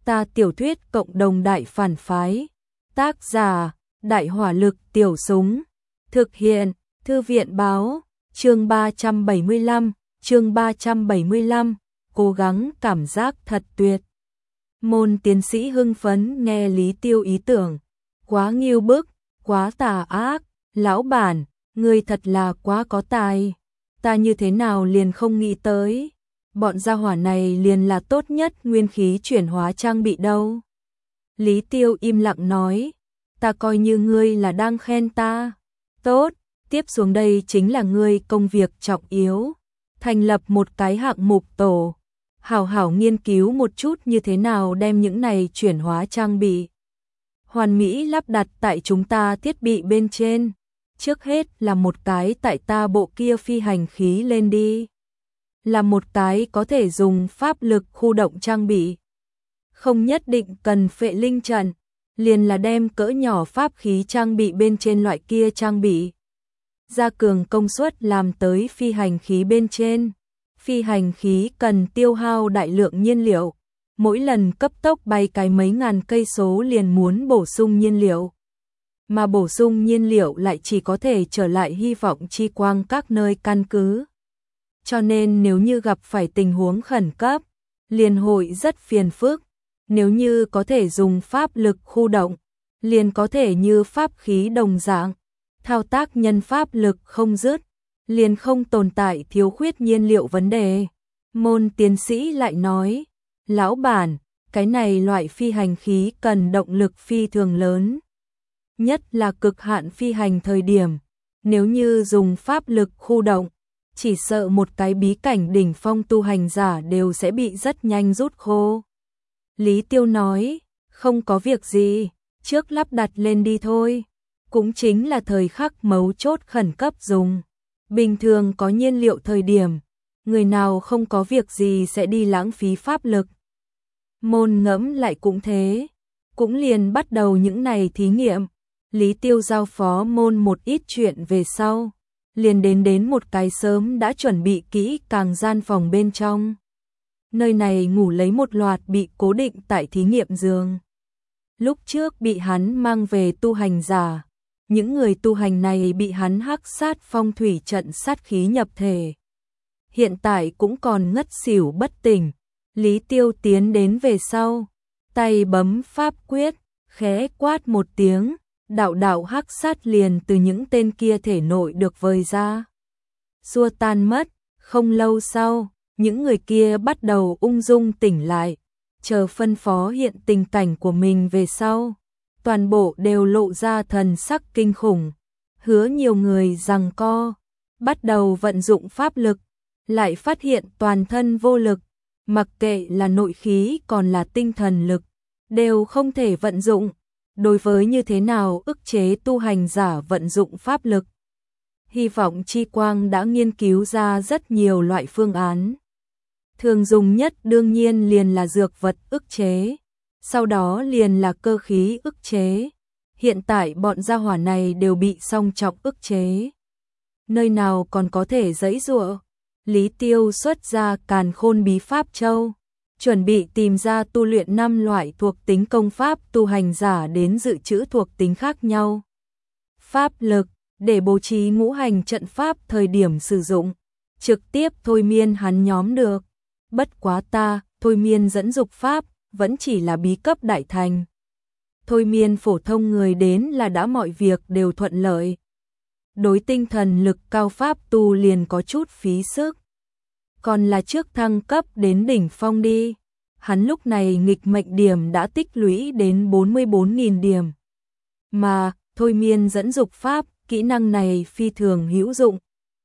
Ta tiểu thuyết cộng đồng đại phản phái. Tác giả: Đại hỏa lực tiểu súng. Thực hiện: Thư viện báo. Chương 375, cố gắng cảm giác thật tuyệt. Môn tiến sĩ hưng phấn nghe Lý Tiêu ý tưởng. Quá nghiêu bức, quá tà ác, lão bản, ngươi thật là quá có tài. Ta như thế nào liền không nghĩ tới. Bọn gia hỏa này liền là tốt nhất nguyên khí chuyển hóa trang bị đâu. Lý Tiêu im lặng nói, ta coi như ngươi là đang khen ta. Tốt, tiếp xuống đây chính là ngươi công việc trọng yếu. Thành lập một cái hạng mục tổ. Hảo hảo nghiên cứu một chút như thế nào đem những này chuyển hóa trang bị hoàn mỹ lắp đặt tại chúng ta thiết bị bên trên. Trước hết là một cái tại ta bộ kia phi hành khí lên đi. Là một cái có thể dùng pháp lực khu động trang bị. Không nhất định cần phệ linh trận, liền là đem cỡ nhỏ pháp khí trang bị bên trên loại kia trang bị. Gia cường công suất làm tới phi hành khí bên trên. Phi hành khí cần tiêu hao đại lượng nhiên liệu. Mỗi lần cấp tốc bay cái mấy ngàn cây số liền muốn bổ sung nhiên liệu. Mà bổ sung nhiên liệu lại chỉ có thể trở lại hy vọng chi quang các nơi căn cứ. Cho nên nếu như gặp phải tình huống khẩn cấp, liền hội rất phiền phức. Nếu như có thể dùng pháp lực khu động, liền có thể như pháp khí đồng dạng, thao tác nhân pháp lực không dứt, liền không tồn tại thiếu khuyết nhiên liệu vấn đề. Môn tiến sĩ lại nói, lão bản, cái này loại phi hành khí cần động lực phi thường lớn. Nhất là cực hạn phi hành thời điểm, nếu như dùng pháp lực khu động, chỉ sợ một cái bí cảnh đỉnh phong tu hành giả đều sẽ bị rất nhanh rút khô. Lý Tiêu nói, không có việc gì, trước lắp đặt lên đi thôi. Cũng chính là thời khắc mấu chốt khẩn cấp dùng. Bình thường có nhiên liệu thời điểm, người nào không có việc gì sẽ đi lãng phí pháp lực. Môn ngẫm lại cũng thế, cũng liền bắt đầu những này thí nghiệm. Lý Tiêu giao phó môn một ít chuyện về sau, liền đến một cái sớm đã chuẩn bị kỹ càng gian phòng bên trong. Nơi này ngủ lấy một loạt bị cố định tại thí nghiệm giường. Lúc trước bị hắn mang về tu hành giả, những người tu hành này bị hắn hắc sát phong thủy trận sát khí nhập thể. Hiện tại cũng còn ngất xỉu bất tỉnh. Lý Tiêu tiến đến về sau, tay bấm pháp quyết, khẽ quát một tiếng, đạo đạo hắc sát liền từ những tên kia thể nội được vơi ra. Xua tan mất, không lâu sau, những người kia bắt đầu ung dung tỉnh lại, chờ phân phó hiện tình cảnh của mình về sau. Toàn bộ đều lộ ra thần sắc kinh khủng, hứa nhiều người giằng co, bắt đầu vận dụng pháp lực, lại phát hiện toàn thân vô lực, mặc kệ là nội khí còn là tinh thần lực, đều không thể vận dụng. Đối với như thế nào ức chế tu hành giả vận dụng pháp lực, hy vọng chi quang đã nghiên cứu ra rất nhiều loại phương án. Thường dùng nhất đương nhiên liền là dược vật ức chế, sau đó liền là cơ khí ức chế. Hiện tại bọn gia hỏa này đều bị song trọng ức chế. Nơi nào còn có thể giãy giụa. Lý Tiêu xuất ra Càn Khôn Bí Pháp Châu, chuẩn bị tìm ra tu luyện 5 loại thuộc tính công pháp tu hành giả đến dự trữ thuộc tính khác nhau. Pháp lực, để bố trí ngũ hành trận pháp thời điểm sử dụng, trực tiếp thôi miên hắn nhóm được. Bất quá ta, thôi miên dẫn dục pháp, vẫn chỉ là bí cấp đại thành. Thôi miên phổ thông người đến là đã mọi việc đều thuận lợi. Đối tinh thần lực cao pháp tu liền có chút phí sức. Còn là trước thăng cấp đến đỉnh phong đi. Hắn lúc này nghịch mệnh điểm đã tích lũy đến 44.000 điểm. Mà, thôi miên dẫn dục pháp, kỹ năng này phi thường hữu dụng.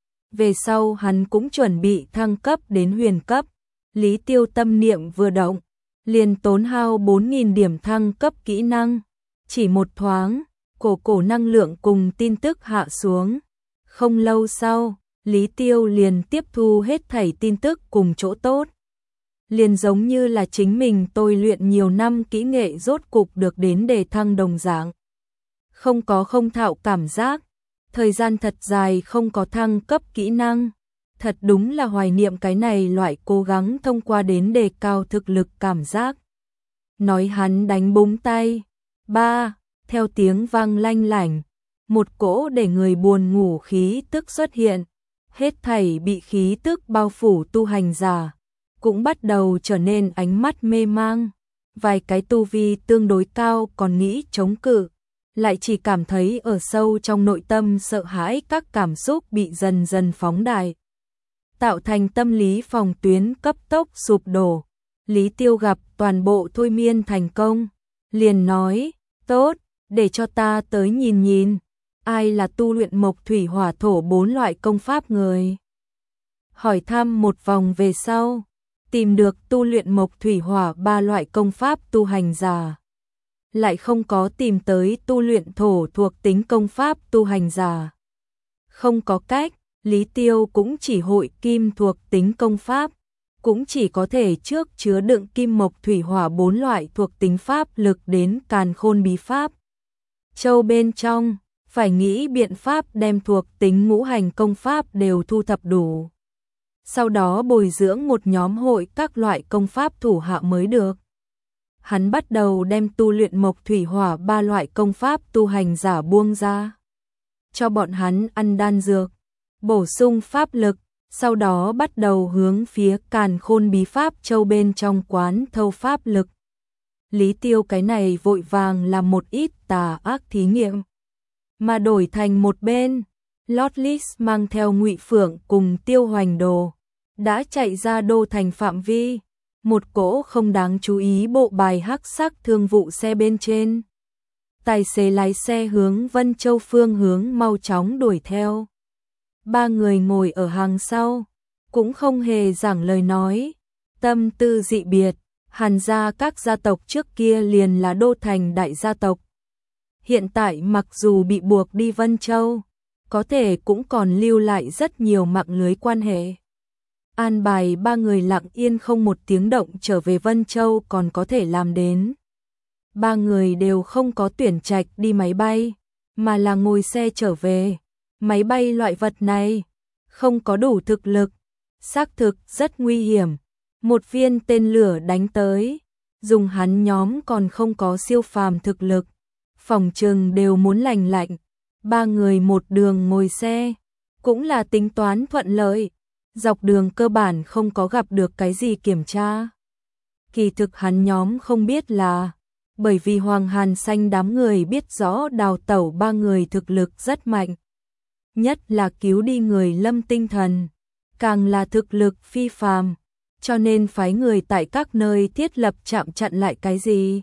Về sau hắn cũng chuẩn bị thăng cấp đến huyền cấp. Lý Tiêu tâm niệm vừa động, liền tốn hao 4.000 điểm thăng cấp kỹ năng. Chỉ một thoáng, cổ năng lượng cùng tin tức hạ xuống. Không lâu sau, Lý Tiêu liền tiếp thu hết thảy tin tức cùng chỗ tốt. Liền giống như là chính mình tôi luyện nhiều năm kỹ nghệ rốt cục được đến đề thăng đồng dạng. Không có không thạo cảm giác, thời gian thật dài không có thăng cấp kỹ năng. Thật đúng là hoài niệm cái này loại cố gắng thông qua đến đề cao thực lực cảm giác. nói hắn đánh búng tay. Ba, theo tiếng vang lanh lảnh, một cỗ để người buồn ngủ khí tức xuất hiện, hết thảy bị khí tức bao phủ tu hành giả, cũng bắt đầu trở nên ánh mắt mê mang. Vài cái tu vi tương đối cao còn nghĩ chống cự, lại chỉ cảm thấy ở sâu trong nội tâm sợ hãi, các cảm xúc bị dần dần phóng đại, tạo thành tâm lý phòng tuyến cấp tốc sụp đổ. Lý Tiêu gặp toàn bộ thôi miên thành công, liền nói, tốt, để cho ta tới nhìn nhìn, ai là tu luyện mộc thủy hỏa thổ 4 loại công pháp người. Hỏi thăm một vòng về sau, tìm được tu luyện mộc thủy hỏa 3 loại công pháp tu hành giả, lại không có tìm tới tu luyện thổ thuộc tính công pháp tu hành giả. Không có cách, Lý Tiêu cũng chỉ hội kim thuộc tính công pháp, cũng chỉ có thể trước chứa đựng kim mộc thủy hỏa 4 loại thuộc tính pháp lực đến càn khôn bí pháp châu bên trong, phải nghĩ biện pháp đem thuộc tính ngũ hành công pháp đều thu thập đủ. Sau đó bồi dưỡng một nhóm hội các loại công pháp thủ hạ mới được. Hắn bắt đầu đem tu luyện mộc thủy hỏa 3 loại công pháp tu hành giả buông ra, cho bọn hắn ăn đan dược, bổ sung pháp lực, sau đó bắt đầu hướng phía càn khôn bí pháp châu bên trong quán thâu pháp lực. Lý Tiêu cái này vội vàng làm một ít tà ác thí nghiệm, mà đổi thành một bên, Lotlis mang theo Ngụy Phượng cùng Tiêu Hoành Đồ đã chạy ra đô thành phạm vi, một cỗ không đáng chú ý bộ bài hắc sắc thương vụ xe bên trên. Tài xế lái xe hướng Vân Châu phương hướng mau chóng đuổi theo. 3 người ngồi ở hàng sau, cũng không hề giảng lời nói, tâm tư dị biệt. Hàn gia các gia tộc trước kia liền là đô thành đại gia tộc. Hiện tại mặc dù bị buộc đi Vân Châu, có thể cũng còn lưu lại rất nhiều mạng lưới quan hệ. An bài 3 người lặng yên không một tiếng động trở về Vân Châu còn có thể làm đến. 3 người đều không có tuyển trạch đi máy bay, mà là ngồi xe trở về. Máy bay loại vật này không có đủ thực lực, xác thực rất nguy hiểm. Một viên tên lửa đánh tới, dùng hắn nhóm còn không có siêu phàm thực lực, phòng trừng đều muốn lành lạnh. 3 người một đường ngồi xe, cũng là tính toán thuận lợi, dọc đường cơ bản không có gặp được cái gì kiểm tra. Kỳ thực hắn nhóm không biết là, bởi vì Hoàng Hàn Xanh đám người biết rõ đào tẩu 3 người thực lực rất mạnh. Nhất là cứu đi người Lâm Tinh Thần, càng là thực lực phi phàm, cho nên phái người tại các nơi thiết lập trạm chặn lại cái gì.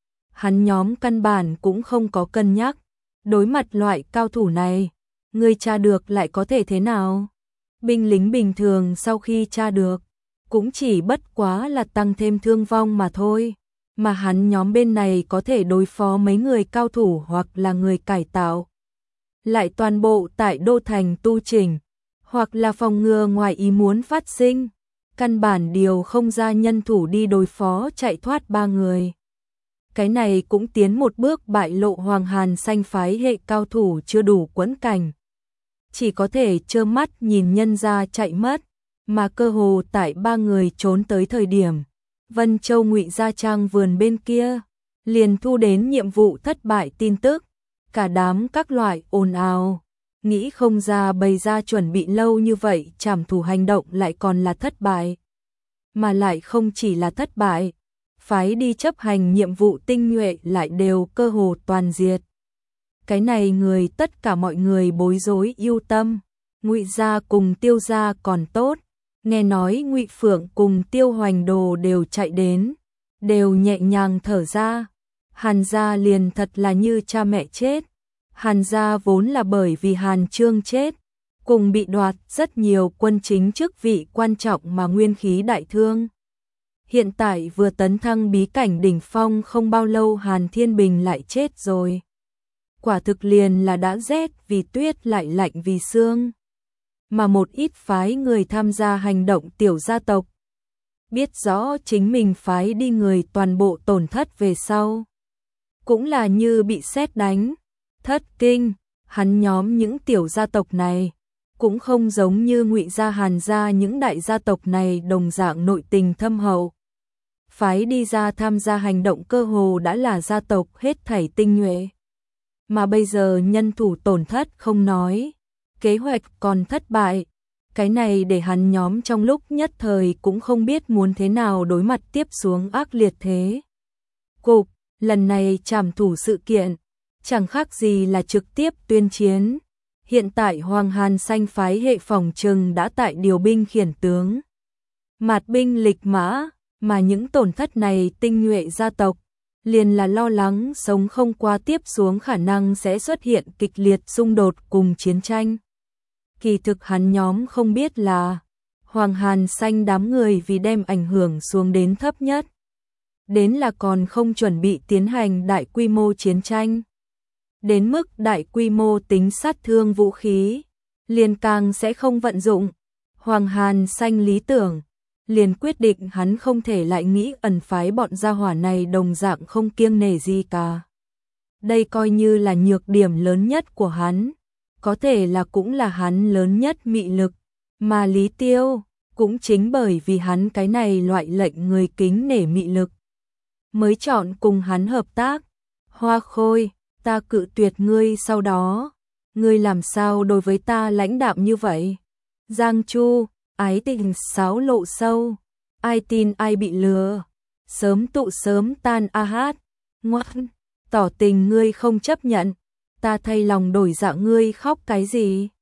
Hắn nhóm căn bản cũng không có cân nhắc, đối mặt loại cao thủ này, người tra được lại có thể thế nào? Binh lính bình thường sau khi tra được, cũng chỉ bất quá là tăng thêm thương vong mà thôi, mà hắn nhóm bên này có thể đối phó mấy người cao thủ hoặc là người cải tạo, lại toàn bộ tại đô thành tu chỉnh, hoặc là phòng ngừa ngoài ý muốn phát sinh, căn bản điều không ra nhân thủ đi đối phó chạy thoát 3 người. Cái này cũng tiến một bước bại lộ Hoàng Hàn Xanh phái hệ cao thủ chưa đủ quẫn cảnh, chỉ có thể trơ mắt nhìn nhân ra chạy mất, mà cơ hồ tại 3 người trốn tới thời điểm, Vân Châu Ngụy Gia Trang vườn bên kia liền thu đến nhiệm vụ thất bại tin tức, cả đám các loại ồn ào, nghĩ không ra bày ra chuẩn bị lâu như vậy trảm thủ hành động lại còn là thất bại, mà lại không chỉ là thất bại, phái đi chấp hành nhiệm vụ tinh nhuệ lại đều cơ hồ toàn diệt. Cái này người tất cả mọi người bối rối yêu tâm, Ngụy gia cùng Tiêu gia còn tốt, nghe nói Ngụy Phượng cùng Tiêu Hoành Đồ đều chạy đến, đều nhẹ nhàng thở ra. Hàn gia liền thật là như cha mẹ chết. Hàn gia vốn là bởi vì Hàn Trương chết, cùng bị đoạt rất nhiều quân chính chức vị quan trọng mà nguyên khí đại thương. Hiện tại vừa tấn thăng bí cảnh đỉnh phong không bao lâu Hàn Thiên Bình lại chết rồi. Quả thực liền là đã rét vì tuyết lại lạnh vì sương. Mà một ít phái người tham gia hành động tiểu gia tộc, biết rõ chính mình phái đi người toàn bộ tổn thất về sau, cũng là như bị sét đánh, thất kinh. Hắn nhóm những tiểu gia tộc này cũng không giống như Ngụy gia Hàn gia những đại gia tộc này đồng dạng nội tình thâm hậu. phái đi ra tham gia hành động cơ hồ đã là gia tộc hết thảy tinh nhuệ. Mà bây giờ nhân thủ tổn thất không nói, kế hoạch còn thất bại, cái này để hắn nhóm trong lúc nhất thời cũng không biết muốn thế nào đối mặt tiếp xuống ác liệt thế. Cục, lần này trảm thủ sự kiện, chẳng khác gì là trực tiếp tuyên chiến. Hiện tại Hoàng Hàn Xanh phái hệ phòng trừng đã tại điều binh khiển tướng. Mạt binh lịch mã, mà những tổn thất này tinh nhuệ gia tộc, liền là lo lắng sống không qua tiếp xuống khả năng sẽ xuất hiện kịch liệt xung đột cùng chiến tranh. Kỳ thực hắn nhóm không biết là Hoàng Hàn Xanh đám người vì đem ảnh hưởng xuống đến thấp nhất, đến là còn không chuẩn bị tiến hành đại quy mô chiến tranh. Đến mức đại quy mô tính sát thương vũ khí, liền càng sẽ không vận dụng. Hoàng Hàn Xanh lý tưởng, liền quyết định hắn không thể lại nghĩ ẩn phái bọn gia hỏa này đồng dạng không kiêng nể gì cả. Đây coi như là nhược điểm lớn nhất của hắn, có thể là cũng là hắn lớn nhất mị lực, mà Lý Tiêu, cũng chính bởi vì hắn cái này loại lệnh người kính nể mị lực, mới chọn cùng hắn hợp tác. Hoa Khôi, ta cự tuyệt ngươi sau đó, ngươi làm sao đối với ta lãnh đạm như vậy? Giang Chu, ái tình xáo lộ sâu, ai tin ai bị lừa, sớm tụ sớm tan a hát, ngoan, tỏ tình ngươi không chấp nhận, ta thay lòng đổi dạ ngươi khóc cái gì?